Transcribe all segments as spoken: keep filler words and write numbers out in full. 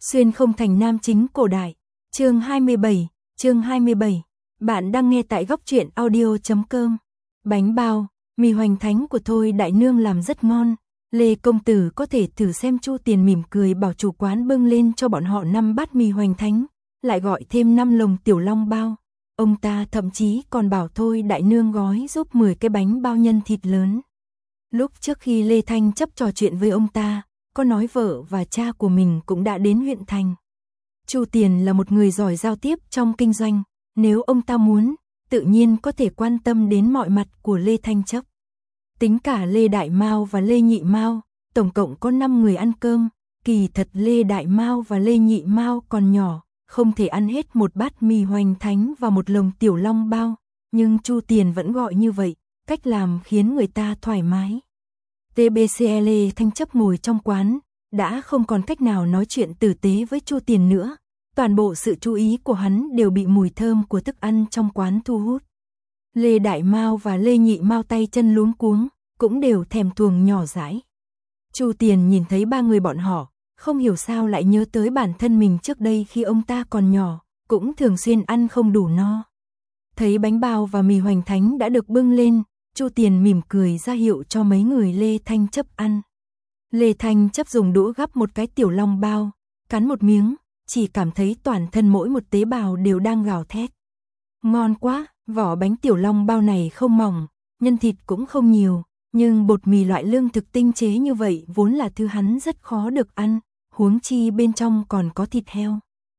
Xuyên không thành nam chính cổ đại. Chương hai mươi bảy, chương hai mươi bảy. Bạn đang nghe tại góc truyện audio chấm com. Bánh bao, mì hoành thánh của Thôi đại nương làm rất ngon. Lê công tử có thể thử xem. Chu Tiền mỉm cười bảo chủ quán bưng lên cho bọn họ năm bát mì hoành thánh, lại gọi thêm năm lồng tiểu long bao. Ông ta thậm chí còn bảo Thôi đại nương gói giúp mười cái bánh bao nhân thịt lớn. Lúc trước khi Lê Thanh Chấp trò chuyện với ông ta, có nói vợ và cha của mình cũng đã đến huyện thành. Chu Tiền là một người giỏi giao tiếp trong kinh doanh, nếu ông ta muốn, tự nhiên có thể quan tâm đến mọi mặt của Lê Thanh Chấp. Tính cả Lê Đại Mao và Lê Nhị Mao, tổng cộng có năm người ăn cơm, kỳ thật Lê Đại Mao và Lê Nhị Mao còn nhỏ, không thể ăn hết một bát mì hoành thánh và một lồng tiểu long bao, nhưng Chu Tiền vẫn gọi như vậy, cách làm khiến người ta thoải mái. tê bê xê Lê Thanh Chấp ngồi trong quán, đã không còn cách nào nói chuyện tử tế với Chu Tiền nữa, toàn bộ sự chú ý của hắn đều bị mùi thơm của thức ăn trong quán thu hút. Lê Đại Mao và Lê Nhị Mao tay chân luống cuống, cũng đều thèm thuồng nhỏ dãi. Chu Tiền nhìn thấy ba người bọn họ, không hiểu sao lại nhớ tới bản thân mình trước đây khi ông ta còn nhỏ, cũng thường xuyên ăn không đủ no. Thấy bánh bao và mì hoành thánh đã được bưng lên, Chu Tiền mỉm cười ra hiệu cho mấy người Lê Thanh Chấp ăn. Lê Thanh Chấp dùng đũa gắp một cái tiểu long bao, cắn một miếng, chỉ cảm thấy toàn thân mỗi một tế bào đều đang gào thét. Ngon quá, vỏ bánh tiểu long bao này không mỏng, nhân thịt cũng không nhiều, nhưng bột mì loại lương thực tinh chế như vậy vốn là thứ hắn rất khó được ăn, huống chi bên trong còn có thịt heo.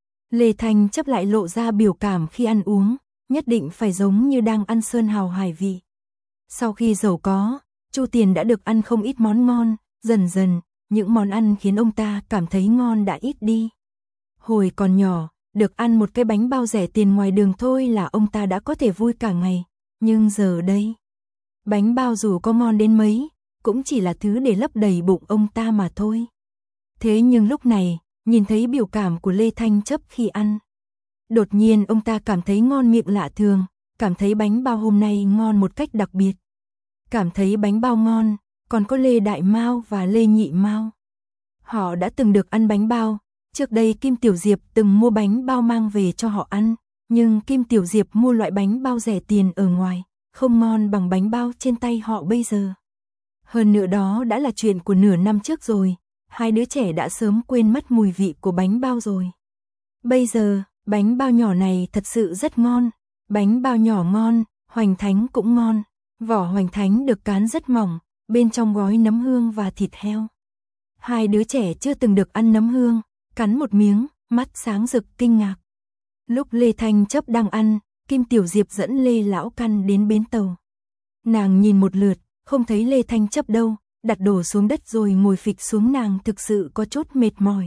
Lê Thanh Chấp lại lộ ra biểu cảm khi ăn uống, nhất định phải giống như đang ăn sơn hào hải vị. Sau khi giàu có, Chu Tiền đã được ăn không ít món ngon, dần dần, những món ăn khiến ông ta cảm thấy ngon đã ít đi. Hồi còn nhỏ, được ăn một cái bánh bao rẻ tiền ngoài đường thôi là ông ta đã có thể vui cả ngày, nhưng giờ đây, bánh bao dù có ngon đến mấy, cũng chỉ là thứ để lấp đầy bụng ông ta mà thôi. Thế nhưng lúc này, nhìn thấy biểu cảm của Lê Thanh Chấp khi ăn, đột nhiên ông ta cảm thấy ngon miệng lạ thường, cảm thấy bánh bao hôm nay ngon một cách đặc biệt. Cảm thấy bánh bao ngon, còn có Lê Đại Mao và Lê Nhị Mao. Họ đã từng được ăn bánh bao, trước đây Kim Tiểu Diệp từng mua bánh bao mang về cho họ ăn, nhưng Kim Tiểu Diệp mua loại bánh bao rẻ tiền ở ngoài, không ngon bằng bánh bao trên tay họ bây giờ. Hơn nữa đó đã là chuyện của nửa năm trước rồi, hai đứa trẻ đã sớm quên mất mùi vị của bánh bao rồi. Bây giờ, bánh bao nhỏ này thật sự rất ngon, bánh bao nhỏ ngon, hoành thánh cũng ngon. Vỏ hoành thánh được cán rất mỏng, bên trong gói nấm hương và thịt heo. Hai đứa trẻ chưa từng được ăn nấm hương, cắn một miếng, mắt sáng rực kinh ngạc. Lúc Lê Thanh Chấp đang ăn, Kim Tiểu Diệp dẫn Lê Lão Căn đến bến tàu. Nàng nhìn một lượt, không thấy Lê Thanh Chấp đâu, đặt đồ xuống đất rồi ngồi phịch xuống, nàng thực sự có chút mệt mỏi.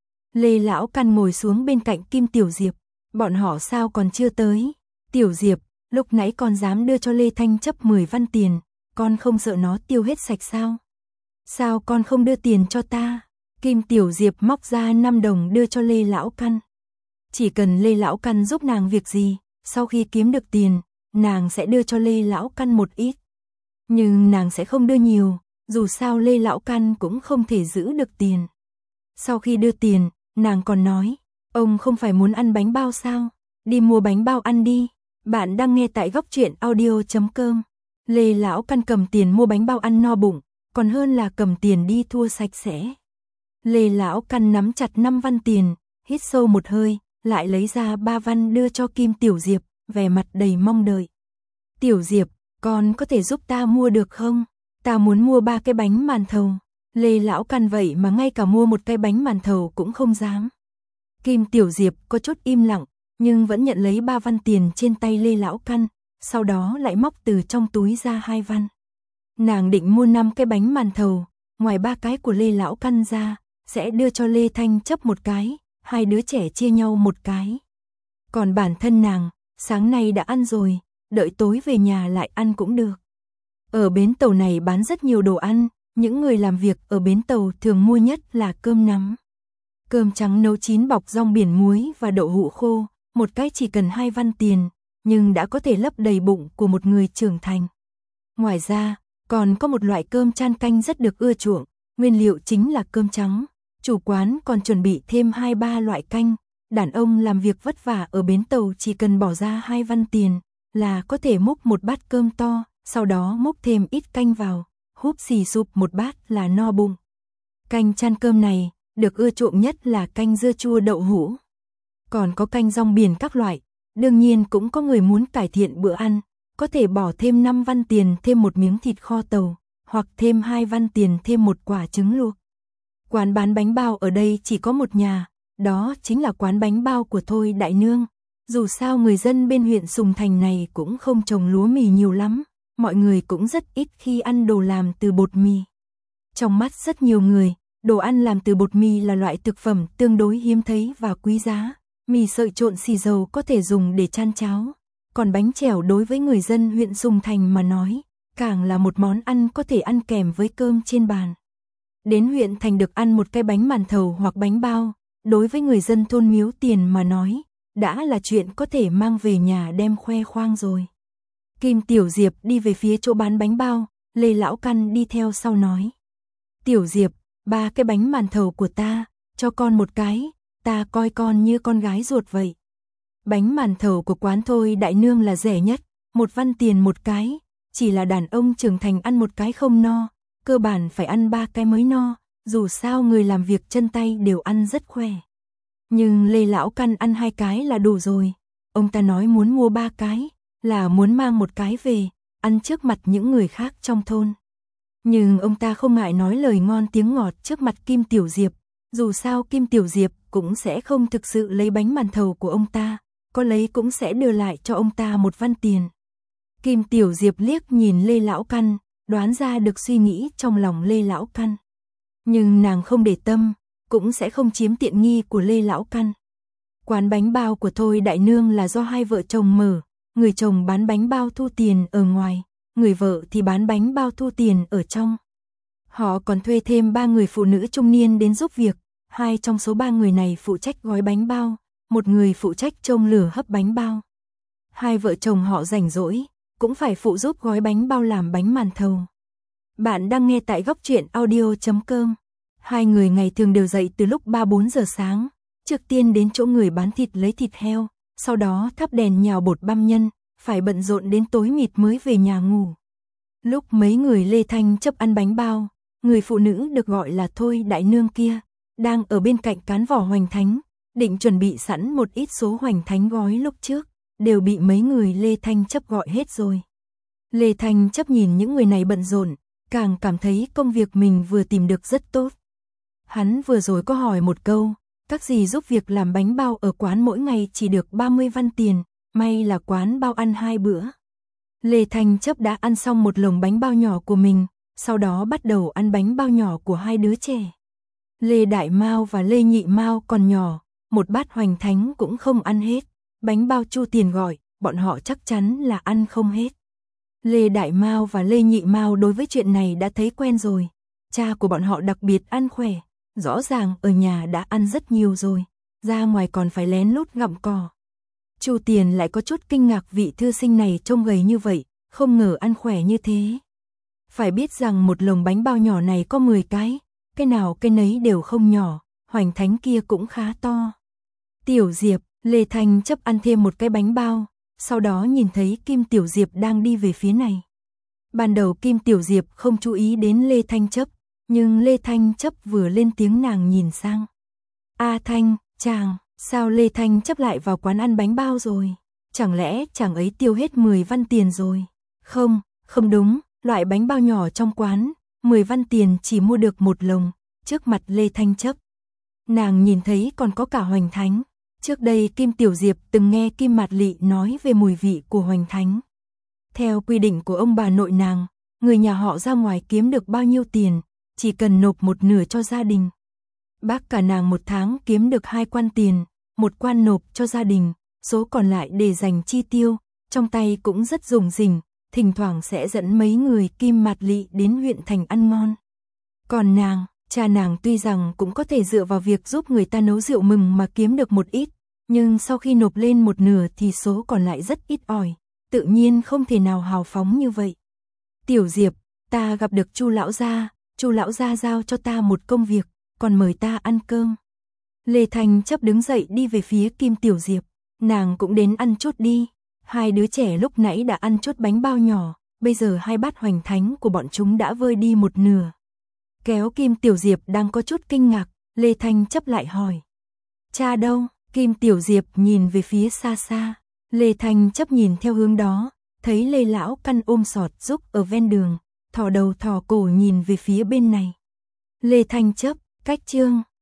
Lê Lão Căn ngồi xuống bên cạnh Kim Tiểu Diệp, bọn họ sao còn chưa tới? Tiểu Diệp, lúc nãy con dám đưa cho Lê Thanh Chấp mười văn tiền, con không sợ nó tiêu hết sạch sao? Sao con không đưa tiền cho ta? Kim Tiểu Diệp móc ra năm đồng đưa cho Lê Lão Căn. Chỉ cần Lê Lão Căn giúp nàng việc gì, sau khi kiếm được tiền, nàng sẽ đưa cho Lê Lão Căn một ít. Nhưng nàng sẽ không đưa nhiều, dù sao Lê Lão Căn cũng không thể giữ được tiền. Sau khi đưa tiền, nàng còn nói, ông không phải muốn ăn bánh bao sao? Đi mua bánh bao ăn đi. Bạn đang nghe tại góc truyện audio chấm com. Lê Lão Căn cầm tiền mua bánh bao ăn no bụng, còn hơn là cầm tiền đi thua sạch sẽ. Lê Lão Căn nắm chặt năm văn tiền, hít sâu một hơi, lại lấy ra ba văn đưa cho Kim Tiểu Diệp, vẻ mặt đầy mong đợi. Tiểu Diệp, con có thể giúp ta mua được không? Ta muốn mua ba cái bánh màn thầu. Lê Lão Căn vậy mà ngay cả mua một cái bánh màn thầu cũng không dám. Kim Tiểu Diệp có chút im lặng, nhưng vẫn nhận lấy ba văn tiền trên tay Lê Lão Căn, sau đó lại móc từ trong túi ra hai văn. Nàng định mua năm cái bánh màn thầu, ngoài ba cái của Lê Lão Căn ra, sẽ đưa cho Lê Thanh Chấp một cái, hai đứa trẻ chia nhau một cái. Còn bản thân nàng, sáng nay đã ăn rồi, đợi tối về nhà lại ăn cũng được. Ở bến tàu này bán rất nhiều đồ ăn, những người làm việc ở bến tàu thường mua nhất là cơm nắm. Cơm trắng nấu chín bọc rong biển muối và đậu hũ khô, một cái chỉ cần hai văn tiền, nhưng đã có thể lấp đầy bụng của một người trưởng thành. Ngoài ra, còn có một loại cơm chan canh rất được ưa chuộng, nguyên liệu chính là cơm trắng. Chủ quán còn chuẩn bị thêm hai ba loại canh, đàn ông làm việc vất vả ở bến tàu chỉ cần bỏ ra hai văn tiền là có thể múc một bát cơm to, sau đó múc thêm ít canh vào, húp xì sụp một bát là no bụng. Canh chan cơm này, được ưa chuộng nhất là canh dưa chua đậu hũ. Còn có canh rong biển các loại, đương nhiên cũng có người muốn cải thiện bữa ăn, có thể bỏ thêm năm văn tiền thêm một miếng thịt kho tàu, hoặc thêm hai văn tiền thêm một quả trứng luộc. Quán bán bánh bao ở đây chỉ có một nhà, đó chính là quán bánh bao của Thôi Đại Nương. Dù sao người dân bên huyện Sùng Thành này cũng không trồng lúa mì nhiều lắm, mọi người cũng rất ít khi ăn đồ làm từ bột mì. Trong mắt rất nhiều người, đồ ăn làm từ bột mì là loại thực phẩm tương đối hiếm thấy và quý giá. Mì sợi trộn xì dầu có thể dùng để chan cháo, còn bánh chèo đối với người dân huyện Sùng Thành mà nói, càng là một món ăn có thể ăn kèm với cơm trên bàn. Đến huyện thành được ăn một cái bánh màn thầu hoặc bánh bao, đối với người dân thôn Miếu Tiền mà nói, đã là chuyện có thể mang về nhà đem khoe khoang rồi. Kim Tiểu Diệp đi về phía chỗ bán bánh bao, Lê Lão Căn đi theo sau nói. Tiểu Diệp, ba cái bánh màn thầu của ta, cho con một cái, ta coi con như con gái ruột vậy. Bánh màn thầu của quán Thôi Đại Nương là rẻ nhất, một văn tiền một cái, chỉ là đàn ông trưởng thành ăn một cái không no, cơ bản phải ăn ba cái mới no, dù sao người làm việc chân tay đều ăn rất khỏe. Nhưng Lê Lão Căn ăn hai cái là đủ rồi, ông ta nói muốn mua ba cái, là muốn mang một cái về, ăn trước mặt những người khác trong thôn. Nhưng ông ta không ngại nói lời ngon tiếng ngọt trước mặt Kim Tiểu Diệp, dù sao Kim Tiểu Diệp cũng sẽ không thực sự lấy bánh màn thầu của ông ta, có lấy cũng sẽ đưa lại cho ông ta một văn tiền. Kim Tiểu Diệp liếc nhìn Lê Lão Căn, đoán ra được suy nghĩ trong lòng Lê Lão Căn. Nhưng nàng không để tâm, cũng sẽ không chiếm tiện nghi của Lê Lão Căn. Quán bánh bao của Thôi Đại Nương là do hai vợ chồng mở, người chồng bán bánh bao thu tiền ở ngoài, người vợ thì bán bánh bao thu tiền ở trong. Họ còn thuê thêm ba người phụ nữ trung niên đến giúp việc, hai trong số ba người này phụ trách gói bánh bao, một người phụ trách trông lửa hấp bánh bao. Hai vợ chồng họ rảnh rỗi, cũng phải phụ giúp gói bánh bao làm bánh màn thầu. Bạn đang nghe tại góc truyện audio chấm com. Hai người ngày thường đều dậy từ lúc ba bốn giờ sáng, trước tiên đến chỗ người bán thịt lấy thịt heo, sau đó thắp đèn nhào bột băm nhân, phải bận rộn đến tối mịt mới về nhà ngủ. Lúc mấy người Lê Thanh chấp ăn bánh bao, người phụ nữ được gọi là Thôi Đại Nương kia, đang ở bên cạnh cán vỏ hoành thánh, định chuẩn bị sẵn một ít số hoành thánh gói lúc trước, đều bị mấy người Lê Thanh chấp gọi hết rồi. Lê Thanh chấp nhìn những người này bận rộn, càng cảm thấy công việc mình vừa tìm được rất tốt. Hắn vừa rồi có hỏi một câu, các dì giúp việc làm bánh bao ở quán mỗi ngày chỉ được ba mươi văn tiền, may là quán bao ăn hai bữa. Lê Thanh chấp đã ăn xong một lồng bánh bao nhỏ của mình, sau đó bắt đầu ăn bánh bao nhỏ của hai đứa trẻ. Lê Đại Mao và Lê Nhị Mao còn nhỏ, một bát hoành thánh cũng không ăn hết, bánh bao Chu Tiền gọi, bọn họ chắc chắn là ăn không hết. Lê Đại Mao và Lê Nhị Mao đối với chuyện này đã thấy quen rồi, cha của bọn họ đặc biệt ăn khỏe, rõ ràng ở nhà đã ăn rất nhiều rồi, ra ngoài còn phải lén lút gặm cỏ. Chu Tiền lại có chút kinh ngạc vị thư sinh này trông gầy như vậy, không ngờ ăn khỏe như thế. Phải biết rằng một lồng bánh bao nhỏ này có mười cái, cái nào cái nấy đều không nhỏ, hoành thánh kia cũng khá to. Tiểu Diệp, Lê Thanh chấp ăn thêm một cái bánh bao, sau đó nhìn thấy Kim Tiểu Diệp đang đi về phía này. Ban đầu Kim Tiểu Diệp không chú ý đến Lê Thanh chấp, nhưng Lê Thanh chấp vừa lên tiếng nàng nhìn sang. A Thanh, chàng, sao Lê Thanh chấp lại vào quán ăn bánh bao rồi? Chẳng lẽ chàng ấy tiêu hết mười văn tiền rồi? Không, không đúng, loại bánh bao nhỏ trong quán, mười văn tiền chỉ mua được một lồng, trước mặt Lê Thanh chấp. Nàng nhìn thấy còn có cả hoành thánh. Trước đây Kim Tiểu Diệp từng nghe Kim Mạt Lị nói về mùi vị của hoành thánh. Theo quy định của ông bà nội nàng, người nhà họ ra ngoài kiếm được bao nhiêu tiền, chỉ cần nộp một nửa cho gia đình. Bác cả nàng một tháng kiếm được hai quan tiền, một quan nộp cho gia đình, số còn lại để dành chi tiêu, trong tay cũng rất rủng rỉnh, thỉnh thoảng sẽ dẫn mấy người Kim Mạt Lị đến huyện thành ăn ngon. Còn nàng, cha nàng tuy rằng cũng có thể dựa vào việc giúp người ta nấu rượu mừng mà kiếm được một ít, nhưng sau khi nộp lên một nửa thì số còn lại rất ít ỏi, tự nhiên không thể nào hào phóng như vậy. Tiểu Diệp, ta gặp được Chu lão gia, Chu lão gia giao cho ta một công việc, còn mời ta ăn cơm. Lê Thanh Chấp đứng dậy đi về phía Kim Tiểu Diệp, nàng cũng đến ăn chút đi. Hai đứa trẻ lúc nãy đã ăn chút bánh bao nhỏ, bây giờ hai bát hoành thánh của bọn chúng đã vơi đi một nửa. Kéo Kim Tiểu Diệp đang có chút kinh ngạc, Lê Thanh Chấp lại hỏi. Cha đâu? Kim Tiểu Diệp nhìn về phía xa xa. Lê Thanh Chấp nhìn theo hướng đó, thấy Lê Lão Căn ôm sọt giúp ở ven đường, thò đầu thò cổ nhìn về phía bên này. Lê Thanh Chấp, cách chương